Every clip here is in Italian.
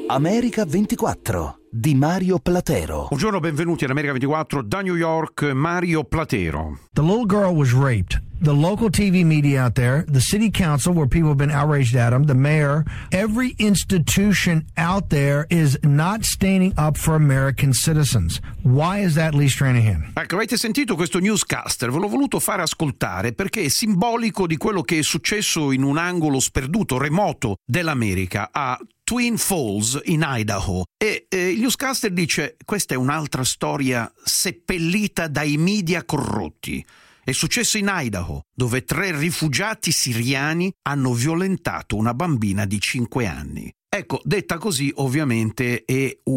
America 24 di Mario Platero. Buongiorno, benvenuti ad America 24 da New York, Mario Platero. The little girl was raped. The local TV media out there, the city council where people have been outraged at him, the mayor, every institution out there is not standing up for American citizens. Why is that, Lee Stranahan? Ecco, avete sentito questo newscaster? Ve l'ho voluto fare ascoltare perché è simbolico di quello che è successo in un angolo sperduto, remoto dell'America, a Twin Falls in Idaho, e il newscaster dice: questa è un'altra storia seppellita dai media corrotti. È successo in Idaho, dove 3 rifugiati siriani hanno violentato una bambina di 5 anni. Ecco, detta così ovviamente è è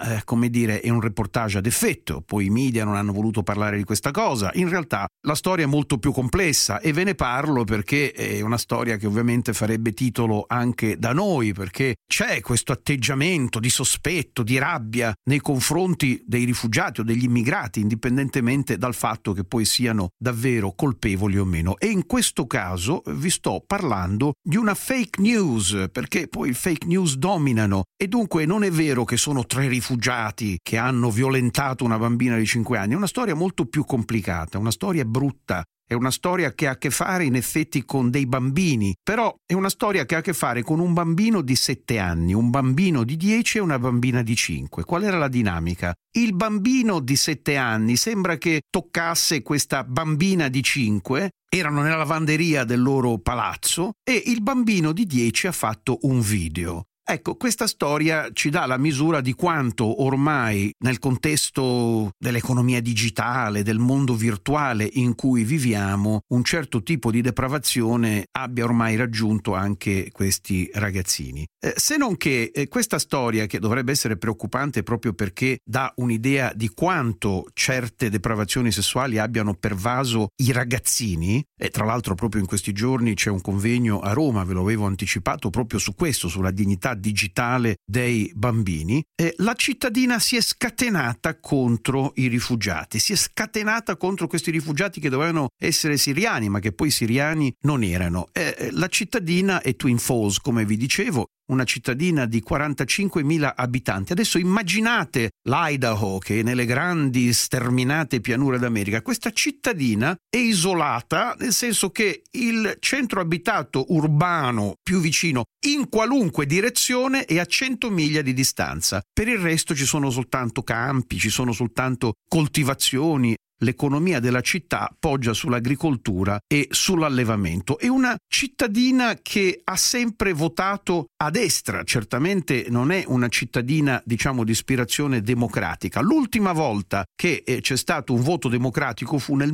un reportage ad effetto, poi i media non hanno voluto parlare di questa cosa. In realtà la storia è molto più complessa e ve ne parlo perché è una storia che ovviamente farebbe titolo anche da noi, perché c'è questo atteggiamento di sospetto, di rabbia nei confronti dei rifugiati o degli immigrati, indipendentemente dal fatto che poi siano davvero colpevoli o meno. E in questo caso vi sto parlando di una fake news, perché poi il fake news dominano e dunque non è vero che sono 3 rifugiati che hanno violentato una bambina di 5 anni, è una storia molto più complicata, una storia brutta, è una storia che ha a che fare in effetti con dei bambini, però è una storia che ha a che fare con un bambino di 7 anni, un bambino di 10 e una bambina di 5. Qual era la dinamica? Il bambino di 7 anni sembra che toccasse questa bambina di 5, erano nella lavanderia del loro palazzo e il bambino di 10 ha fatto un video. Ecco, questa storia ci dà la misura di quanto ormai nel contesto dell'economia digitale, del mondo virtuale in cui viviamo, un certo tipo di depravazione abbia ormai raggiunto anche questi ragazzini. Se non che questa storia, che dovrebbe essere preoccupante proprio perché dà un'idea di quanto certe depravazioni sessuali abbiano pervaso i ragazzini, e tra l'altro proprio in questi giorni c'è un convegno a Roma, ve lo avevo anticipato, proprio su questo, sulla dignità digitale dei bambini, la cittadina si è scatenata contro i rifugiati, si è scatenata contro questi rifugiati che dovevano essere siriani ma che poi siriani non erano. La cittadina è Twin Falls, come vi dicevo, una cittadina di 45.000 abitanti. Adesso immaginate l'Idaho, che è nelle grandi sterminate pianure d'America. Questa cittadina è isolata, nel senso che il centro abitato urbano più vicino in qualunque direzione è a 100 miglia di distanza. Per il resto ci sono soltanto campi, ci sono soltanto coltivazioni. L'economia della città poggia sull'agricoltura e sull'allevamento. È una cittadina che ha sempre votato a destra, certamente non è una cittadina, diciamo, di ispirazione democratica. L'ultima volta che c'è stato un voto democratico fu nel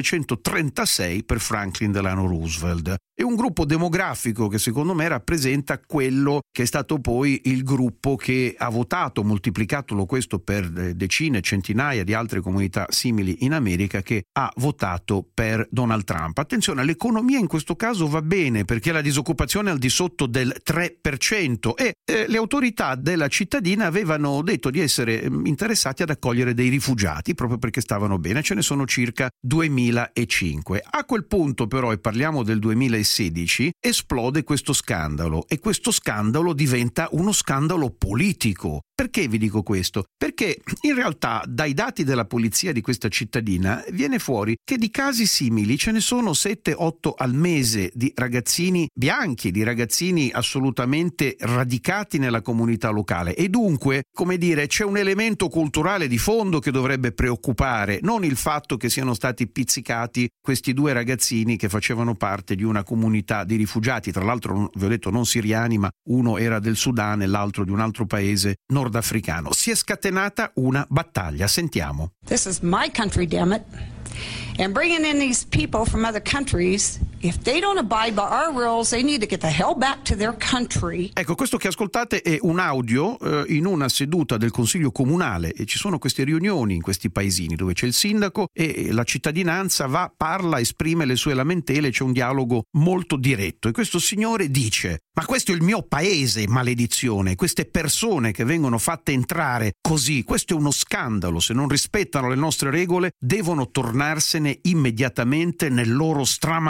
1936 per Franklin Delano Roosevelt. È un gruppo demografico che secondo me rappresenta quello che è stato poi il gruppo che ha votato, moltiplicatelo questo per decine, centinaia di altre comunità simili in America, che ha votato per Donald Trump. Attenzione, l'economia in questo caso va bene perché la disoccupazione è al di sotto del 3% e le autorità della cittadina avevano detto di essere interessati ad accogliere dei rifugiati proprio perché stavano bene. Ce ne sono circa 2005. A quel punto però, e parliamo del 2016, esplode questo scandalo e questo scandalo diventa uno scandalo politico. Perché vi dico questo? Perché in realtà dai dati della polizia di questa cittadina viene fuori che di casi simili ce ne sono 7-8 al mese di ragazzini bianchi, di ragazzini assolutamente radicati nella comunità locale e dunque, come dire, c'è un elemento culturale di fondo che dovrebbe preoccupare, non il fatto che siano stati pizzicati questi 2 ragazzini che facevano parte di una comunità di rifugiati, tra l'altro vi ho detto non siriani, ma uno era del Sudan e l'altro di un altro paese nordafricano. Si è scatenata una battaglia, sentiamo. This is my country, damn it. And bringing in these people from other countries, if they don't abide by our rules, they need to get the hell back to their country. Ecco, questo che ascoltate è un audio in una seduta del Consiglio Comunale e ci sono queste riunioni in questi paesini dove c'è il sindaco e la cittadinanza va, parla, esprime le sue lamentele, c'è un dialogo molto diretto e questo signore dice: ma questo è il mio paese, maledizione, queste persone che vengono fatte entrare così, questo è uno scandalo, se non rispettano le nostre regole devono tornarsene immediatamente nel loro stramaledetto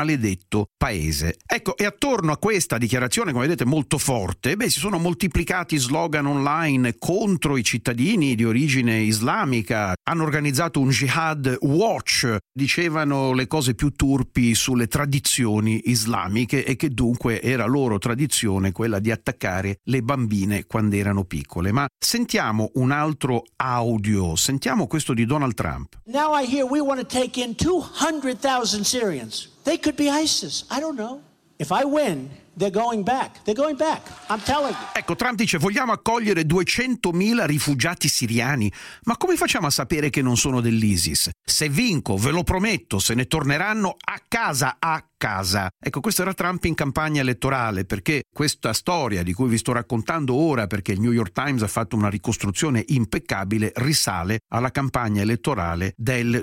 benedetto paese. Ecco, e attorno a questa dichiarazione, come vedete, molto forte, si sono moltiplicati slogan online contro i cittadini di origine islamica. Hanno organizzato un Jihad Watch, dicevano le cose più turpi sulle tradizioni islamiche e che dunque era loro tradizione quella di attaccare le bambine quando erano piccole. Ma sentiamo un altro audio, sentiamo questo di Donald Trump. Now I hear we want to take in 200,000 Syrians. They could be ISIS. I don't know. If I win, they're going back. They're going back. I'm telling you. Ecco, Trump dice: vogliamo accogliere 200.000 rifugiati siriani. Ma come facciamo a sapere che non sono dell'ISIS? Se vinco, ve lo prometto, se ne torneranno a casa, a casa. Ecco, questo era Trump in campagna elettorale, perché questa storia di cui vi sto raccontando ora, perché il New York Times ha fatto una ricostruzione impeccabile, risale alla campagna elettorale del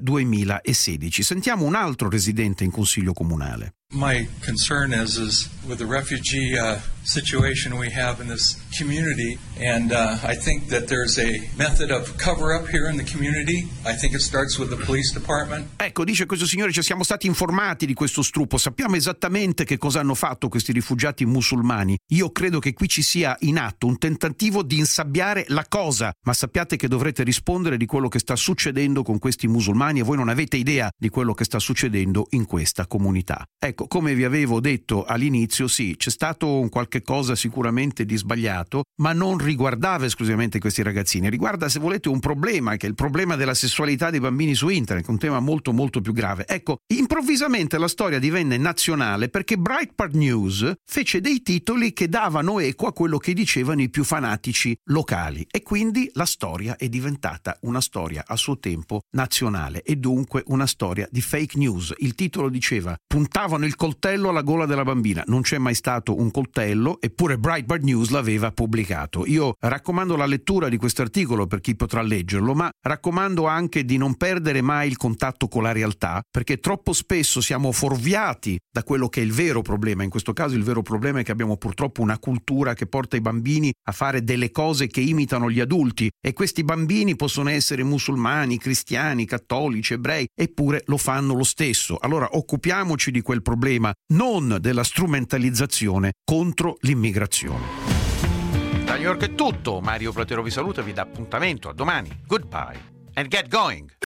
2016. Sentiamo un altro residente in consiglio comunale. My concern is with the refugee situation we have in this community, and I think that there's a method of cover-up here in the community. I think it starts with the police department. Ecco, dice questo signore, ci siamo stati informati di questo struppo, sappiamo esattamente che cosa hanno fatto questi rifugiati musulmani. Io credo che qui ci sia in atto un tentativo di insabbiare la cosa, ma sappiate che dovrete rispondere di quello che sta succedendo con questi musulmani e voi non avete idea di quello che sta succedendo in questa comunità. Ecco, come vi avevo detto all'inizio, sì, c'è stato un qualche cosa sicuramente di sbagliato, ma non riguardava esclusivamente questi ragazzini, riguarda, se volete, un problema, che è il problema della sessualità dei bambini su internet, un tema molto molto più grave. Ecco, improvvisamente la storia divenne nazionale perché Breitbart News fece dei titoli che davano eco a quello che dicevano i più fanatici locali e quindi la storia è diventata una storia a suo tempo nazionale e dunque una storia di fake news. Il titolo diceva: puntavano il coltello alla gola della bambina. Non c'è mai stato un coltello, eppure Breitbart News l'aveva pubblicato. Io raccomando la lettura di questo articolo per chi potrà leggerlo, ma raccomando anche di non perdere mai il contatto con la realtà, perché troppo spesso siamo fuorviati da quello che è il vero problema. In questo caso il vero problema è che abbiamo purtroppo una cultura che porta i bambini a fare delle cose che imitano gli adulti, e questi bambini possono essere musulmani, cristiani, cattolici, ebrei, eppure lo fanno lo stesso. Allora occupiamoci di quel problema, non della strumentalizzazione contro l'immigrazione. Da New York è tutto, Mario Platero vi saluta e vi dà appuntamento a domani. Goodbye and get going!